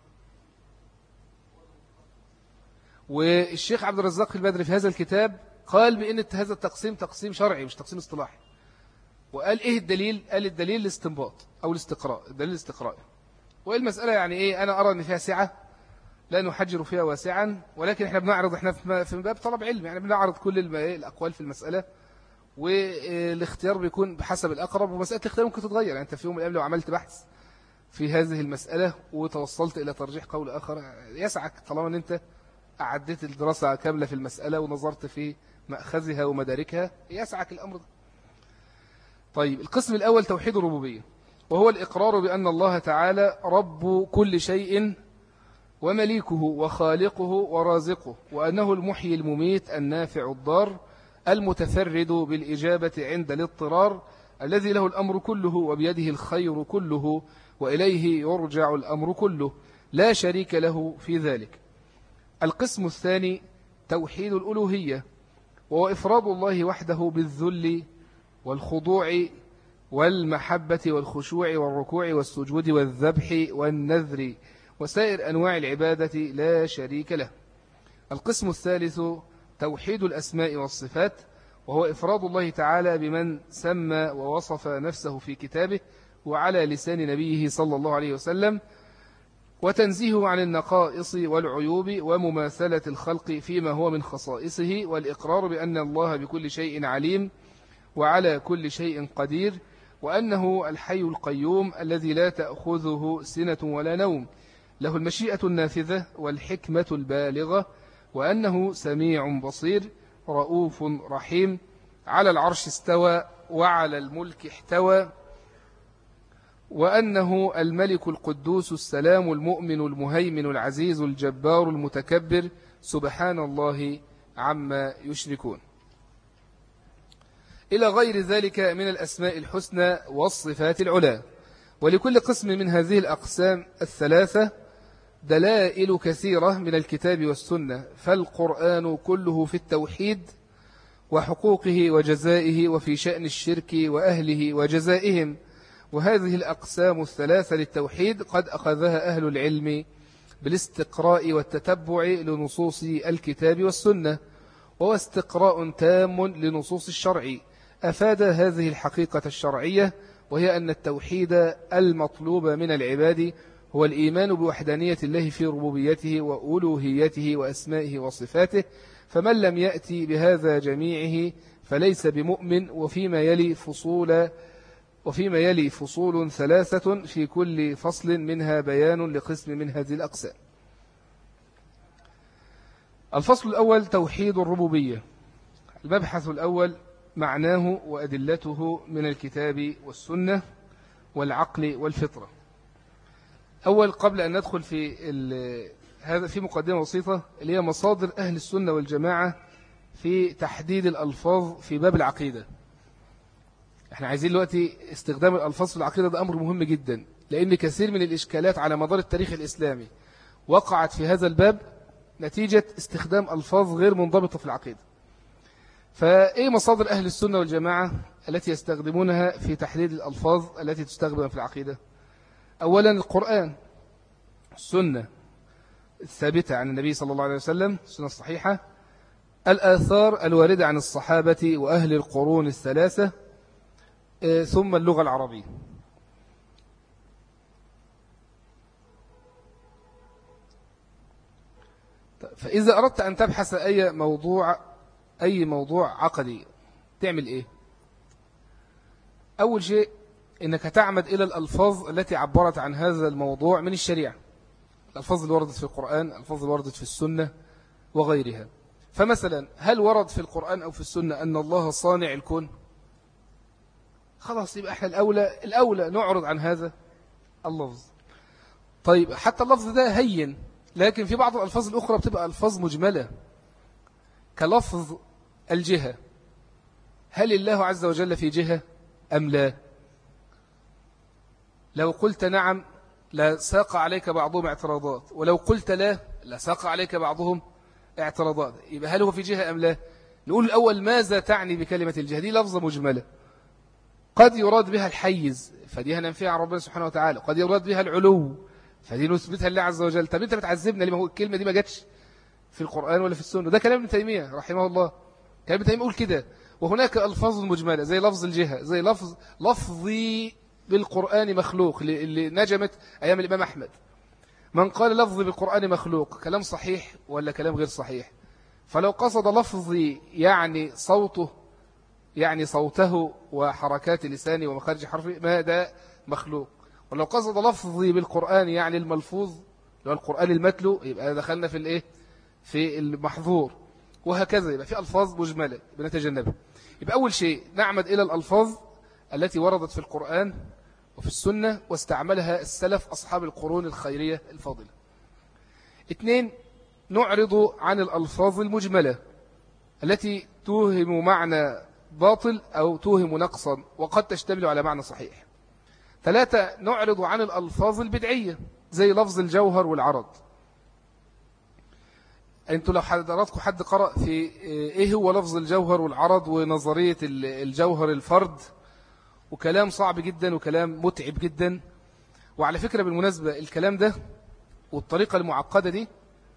والشيخ عبد الرزاق البدر في هذا الكتاب قال بأن هذا التقسيم تقسيم شرعي مش تقسيم اصطلاحي. وقال إيه الدليل؟ قال الدليل الاستنباط أو الاستقراء، الدليل الاستقرائي. والمسألة يعني إيه؟ أنا أرى أن فيها سعة لا نحجر فيها واسعا، ولكن إحنا بنعرض إحنا في باب طلب علم، يعني بنعرض كل الأقوال في المسألة والاختيار بيكون بحسب الأقرب. ومسألة الاختيار ممكن تتغير، يعني أنت في يوم من الأيام لو عملت بحث في هذه المسألة وتوصلت إلى ترجيح قول آخر يسعك طالما أن أنت أعدت الدراسة كاملة في المسألة ونظرت في مأخذها ومداركها يسعك الأمر ده. طيب القسم الأول توحيد الربوبية، وهو الإقرار بأن الله تعالى رب كل شيء ومليكه وخالقه ورازقه، وأنه المحيي المميت النافع الضار المتفرد بالإجابة عند الاضطرار الذي له الأمر كله وبيده الخير كله وإليه يرجع الأمر كله لا شريك له في ذلك. القسم الثاني توحيد الألوهية، وهو إفراد الله وحده بالذل والخضوع والمحبة والخشوع والركوع والسجود والذبح والنذر وسائر أنواع العبادة لا شريك له. القسم الثالث توحيد الأسماء والصفات، وهو إفراد الله تعالى بمن سمى ووصف نفسه في كتابه وعلى لسان نبيه صلى الله عليه وسلم، وتنزيهه عن النقائص والعيوب ومماثلة الخلق فيما هو من خصائصه، والإقرار بأن الله بكل شيء عليم وعلى كل شيء قدير، وأنه الحي القيوم الذي لا تأخذه سنة ولا نوم، له المشيئة النافذة والحكمة البالغة، وأنه سميع بصير رؤوف رحيم، على العرش استوى وعلى الملك احتوى، وأنه الملك القدوس السلام المؤمن المهيمن العزيز الجبار المتكبر سبحان الله عما يشركون، إلى غير ذلك من الأسماء الحسنى والصفات العلى. ولكل قسم من هذه الأقسام الثلاثة دلائل كثيرة من الكتاب والسنة، فالقرآن كله في التوحيد وحقوقه وجزائه، وفي شأن الشرك وأهله وجزائهم. وهذه الأقسام الثلاثة للتوحيد قد أخذها أهل العلم بالاستقراء والتتبع لنصوص الكتاب والسنة، وهو استقراء تام لنصوص الشرع أفاد هذه الحقيقة الشرعية، وهي أن التوحيد المطلوب من العباد هو الإيمان بوحدانية الله في ربوبيته وألوهيته وأسمائه وصفاته، فمن لم يأتي بهذا جميعه فليس بمؤمن. وفيما يلي فصول وفيما يلي فصول ثلاثة في كل فصل منها بيان لقسم من هذه الأقسام. الفصل الأول توحيد الربوبية. المبحث الأول معناه وأدلته من الكتاب والسنة والعقل والفطرة. أول قبل أن ندخل في هذا في مقدمة بسيطة اللي هي مصادر أهل السنة والجماعة في تحديد الألفاظ في باب العقيدة. احنا عايزين دلوقتي استخدام الألفاظ في العقيدة، ده أمر مهم جدا، لأن كثير من الإشكالات على مدار التاريخ الإسلامي وقعت في هذا الباب نتيجة استخدام ألفاظ غير منضبطة في العقيدة. فإيه مصادر أهل السنة والجماعة التي يستخدمونها في تحديد الألفاظ التي تستخدم في العقيدة؟ أولا القرآن، السنة الثابتة عن النبي صلى الله عليه وسلم، السنة الصحيحة، الآثار الواردة عن الصحابة وأهل القرون الثلاثة، ثم اللغة العربية. فإذا أردت أن تبحث أي موضوع أي موضوع عقدي تعمل إيه؟ أول شيء إنك تعمد إلى الألفاظ التي عبرت عن هذا الموضوع من الشريعة، الألفاظ اللي وردت في القرآن، الألفاظ اللي وردت في السنة وغيرها. فمثلا هل ورد في القرآن أو في السنة أن الله صانع الكون؟ خلاص يبقى احنا الأولى, الأولى نعرض عن هذا اللفظ. طيب حتى اللفظ ده هين، لكن في بعض الألفاظ الأخرى بتبقى ألفاظ مجملة كلفظ الجهة. هل الله عز وجل في جهة أم لا؟ لو قلت نعم لا ساق عليك بعضهم اعتراضات، ولو قلت لا لا ساق عليك بعضهم اعتراضات. يبقى هل هو في جهة أم لا؟ نقول الأول ماذا تعني بكلمة الجهة؟ دي لفظة مجملة قد يراد بها الحيز، فدي هننفيها عن ربنا سبحانه وتعالى. قد يراد بها العلو، فدي نثبتها لله عز وجل. طب انت بتعذبنا ليه؟ ما هو الكلمة دي ما جاتش في القرآن ولا في السنة. ده كلام ابن تيمية رحمه الله، كلام ابن تيمية يقول كده. وهناك ألفاظ مجملة زي لفظ الجهة، زي لفظ لفظي بالقرآن مخلوق اللي نجمت أيام الإمام أحمد. من قال لفظي بالقرآن مخلوق كلام صحيح ولا كلام غير صحيح؟ فلو قصد لفظي يعني صوته، يعني صوته وحركات لساني ومخارج حرفي، ما ده مخلوق. ولو قصد لفظي بالقرآن يعني الملفوظ لو القرآن المتلو، يبقى دخلنا في الايه في المحظور. وهكذا يبقى في ألفاظ مجملة بنتجنبها. يبقى أول شيء نعمد إلى الألفاظ التي وردت في القرآن وفي السنة واستعملها السلف أصحاب القرون الخيرية الفاضلة. اثنين، نعرض عن الألفاظ المجملة التي توهم معنى باطل أو توهم نقصا وقد تشتمل على معنى صحيح. ثلاثة، نعرض عن الألفاظ البدعية زي لفظ الجوهر والعرض. أنتوا لو حضراتكم حد قرأ في إيه هو لفظ الجوهر والعرض ونظرية الجوهر الفرد وكلام صعب جدا وكلام متعب جدا. وعلى فكرة بالمناسبة الكلام ده والطريقة المعقدة دي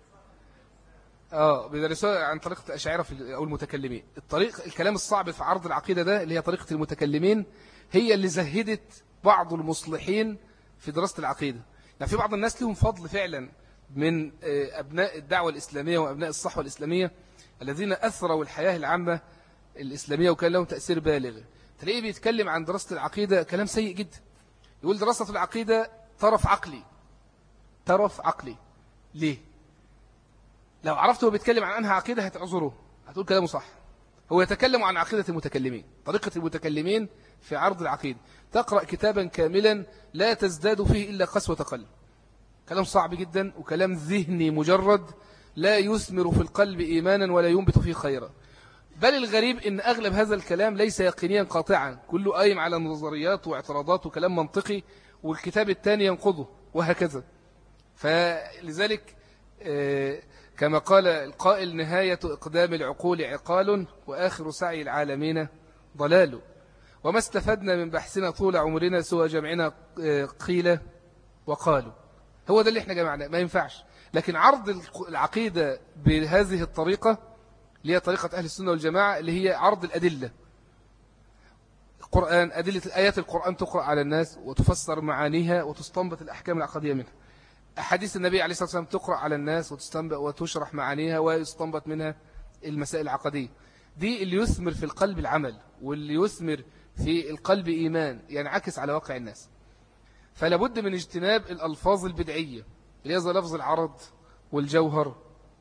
اه بيدرسوها عن طريقة الأشاعرة أو المتكلمين. الطريق الكلام الصعب في عرض العقيدة ده اللي هي طريقة المتكلمين هي اللي زهدت بعض المصلحين في دراسة العقيدة. يعني في بعض الناس لهم فضل فعلا من أبناء الدعوة الإسلامية وأبناء الصحوة الإسلامية الذين أثروا الحياة العامة الإسلامية وكان لهم تأثير بالغ. تلاقيه بيتكلم عن دراسة العقيدة كلام سيء جدا. يقول دراسة العقيدة طرف عقلي. طرف عقلي ليه؟ لو عرفت هو بيتكلم عن أنها عقيدة هتعذره، هتقول كلامه صح. هو يتكلم عن عقيدة المتكلمين، طريقة المتكلمين في عرض العقيدة. تقرأ كتابا كاملا لا تزداد فيه إلا قسوة قلب. كلام صعب جدا وكلام ذهني مجرد لا يثمر في القلب إيمانا ولا ينبت فيه خيرا. بل الغريب إن أغلب هذا الكلام ليس يقينيا قاطعا، كله قايم على نظريات واعتراضات وكلام منطقي، والكتاب الثاني ينقضه وهكذا. فلذلك كما قال القائل: نهاية إقدام العقول عقال وآخر سعي العالمين ضلال. وما استفدنا من بحثنا طول عمرنا سوى جمعنا قيل وقالوا. هو ده اللي احنا جمعنا، ما ينفعش. لكن عرض العقيدة بهذه الطريقة اللي هي طريقة أهل السنة والجماعة اللي هي عرض الأدلة. القرآن، أدلة آيات القرآن تقرأ على الناس وتفسر معانيها وتستنبط الأحكام العقدية منها. أحاديث النبي عليه الصلاة والسلام تقرأ على الناس وتستنبط وتشرح معانيها ويستنبط منها المسائل العقدية. دي اللي يثمر في القلب العمل، واللي يثمر في القلب إيمان ينعكس على واقع الناس. فلا بد من اجتناب الألفاظ البدعية اللي هي زي لفظ العرض والجوهر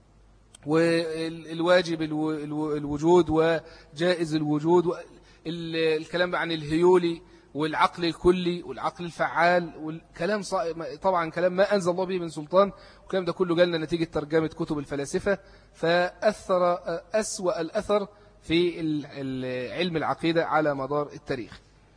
والواجب الوجود وجائز الوجود، الكلام عن الهيولي والعقل الكلي والعقل الفعال والكلام طبعا كلام ما أنزل الله به من سلطان. والكلام ده كله جالنا نتيجة ترجمة كتب الفلاسفة، فأثر أسوأ الأثر في علم العقيدة على مدار التاريخ.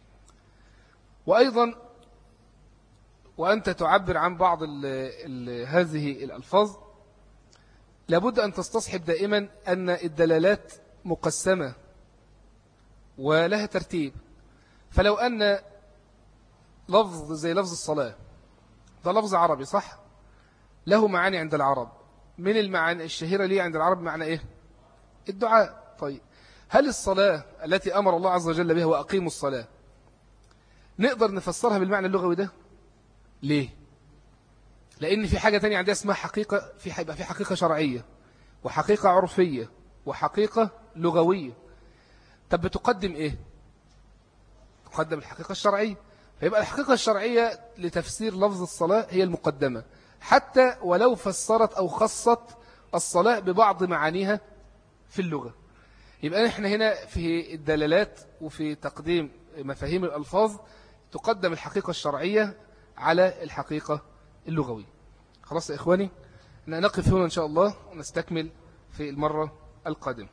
وأيضا وأنت تعبر عن بعض ال ال هذه الألفاظ لابد أن تستصحب دائما أن الدلالات مقسمة ولها ترتيب. فلو أن لفظ زي لفظ الصلاة ده لفظ عربي صح؟ له معاني عند العرب. من المعاني الشهيرة ليه عند العرب معنى إيه؟ الدعاء. طيب هل الصلاة التي أمر الله عز وجل بها وأقيموا الصلاة نقدر نفسرها بالمعنى اللغوي ده؟ ليه؟ لأن في حاجة تانية عندها اسمها حقيقة، في هيبقى في حقيقة شرعية وحقيقة عرفية وحقيقة لغوية. طب بتقدم إيه؟ تقدم الحقيقة الشرعية. فيبقى الحقيقة الشرعية لتفسير لفظ الصلاة هي المقدمة، حتى ولو فسرت أو خصت الصلاة ببعض معانيها في اللغة. يبقى نحن هنا في الدلالات وفي تقديم مفاهيم الألفاظ تقدم الحقيقة الشرعية على الحقيقة اللغوية. خلاص يا إخواني، نقف هنا إن شاء الله ونستكمل في المرة القادمة.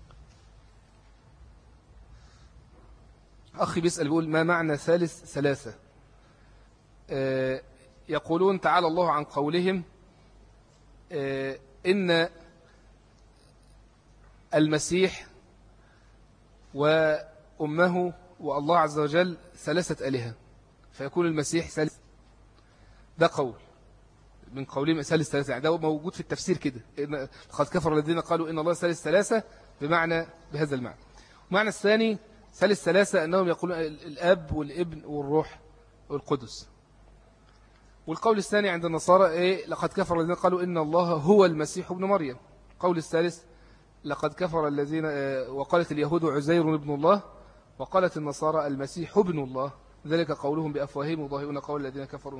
أخي بيسأل بيقول: ما معنى ثالث ثلاثة؟ آه يقولون تعالى الله عن قولهم آه إن المسيح وأمه والله عز وجل ثلاثة آلهة، فيكون المسيح ثالث. ده قول من قولهم ثالث ثلاثة، يعني ده موجود في التفسير كده، إن قد كفر الذين قالوا إن الله ثالث ثلاثة بمعنى بهذا المعنى. المعنى الثاني ثالث ثلاثة أنهم يقولون الأب والابن والروح والقدس. والقول الثاني عند النصارى إيه؟ لقد كفر الذين قالوا إن الله هو المسيح ابن مريم. القول الثالث لقد كفر الذين وقالت اليهود عزير ابن الله وقالت النصارى المسيح ابن الله، ذلك قولهم بأفواههم وضاهئون قول الذين كفروا.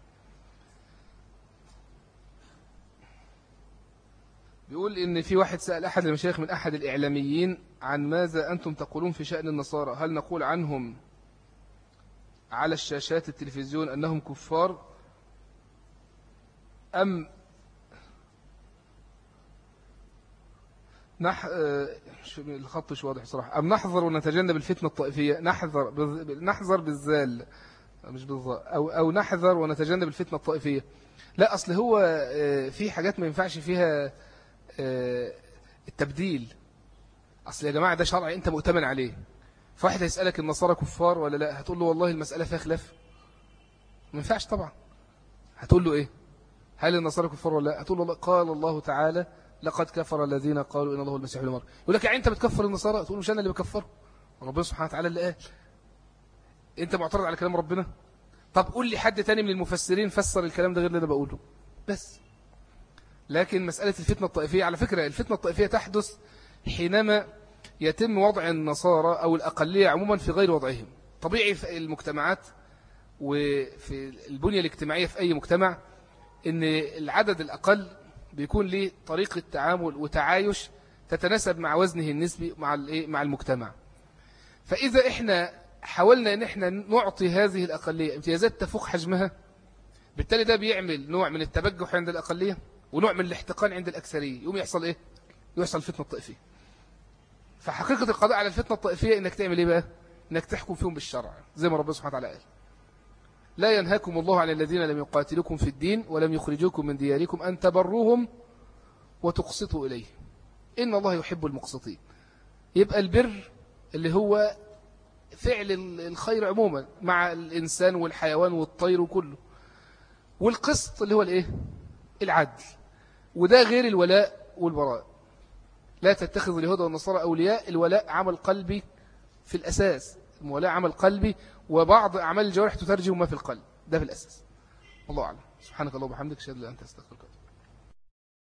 بيقول إن في واحد سأل أحد المشايخ من أحد الإعلاميين عن ماذا أنتم تقولون في شأن النصارى، هل نقول عنهم على الشاشات التلفزيون أنهم كفار أم نح... الخط مش واضح صراحة، أم نحذر ونتجنب الفتنة الطائفية؟ نحذر بز... نحذر بالزال مش بالظاء، أو أو نحذر ونتجنب الفتنة الطائفية. لا، أصل هو في حاجات ما ينفعش فيها التبديل. أصل يا جماعة ده شرع أنت مؤتمن عليه، فواحد هيسألك النصارى كفار ولا لا، هتقول له والله المسألة فيها خلاف، ما ينفعش طبعا. هتقول له ايه؟ هل النصارى كفار ولا لا؟ هتقول له قال الله تعالى لقد كفر الذين قالوا ان الله هو المسيح ابن مريم. يقول لك يعني انت بتكفر النصارى؟ تقول له مش انا اللي بكفره، ربنا سبحانه وتعالى اللي قال. انت معترض على كلام ربنا؟ طب قول لي حد تاني من المفسرين فسر الكلام ده غير اللي انا بقوله بس. لكن مسألة الفتنة الطائفية، على فكرة الفتنة الطائفية تحدث حينما يتم وضع النصارى أو الأقلية عموما في غير وضعهم. طبيعي في المجتمعات وفي البنية الاجتماعية في أي مجتمع إن العدد الأقل بيكون له طريقة تعامل وتعايش تتناسب مع وزنه النسبي مع مع المجتمع. فإذا إحنا حاولنا إن إحنا نعطي هذه الأقلية امتيازات تفوق حجمها، بالتالي ده بيعمل نوع من التبجح عند الأقلية ونوع من الاحتقان عند الأكثرية. يوم يحصل إيه؟ يحصل فتنة الطائفية. فحقيقة القضاء على الفتنة الطائفية إنك تعمل إيه بقى؟ إنك تحكم فيهم بالشرع زي ما ربنا سبحانه وتعالى قال: لا ينهاكم الله عن الذين لم يقاتلوكم في الدين ولم يخرجوكم من دياركم أن تبروهم وتقسطوا إليه إن الله يحب المقسطين. يبقى البر اللي هو فعل الخير عموما مع الإنسان والحيوان والطير وكله، والقسط اللي هو الإيه؟ العدل. وده غير الولاء والبراء. لا تتخذ اليهود والنصارى أولياء. الولاء عمل قلبي في الأساس، الولاء عمل قلبي، وبعض أعمال الجوارح تترجم ما في القلب، ده في الأساس. الله أعلم. سبحانك اللهم وبحمدك، أشهد أن لا إله إلا أنت، أستغفرك.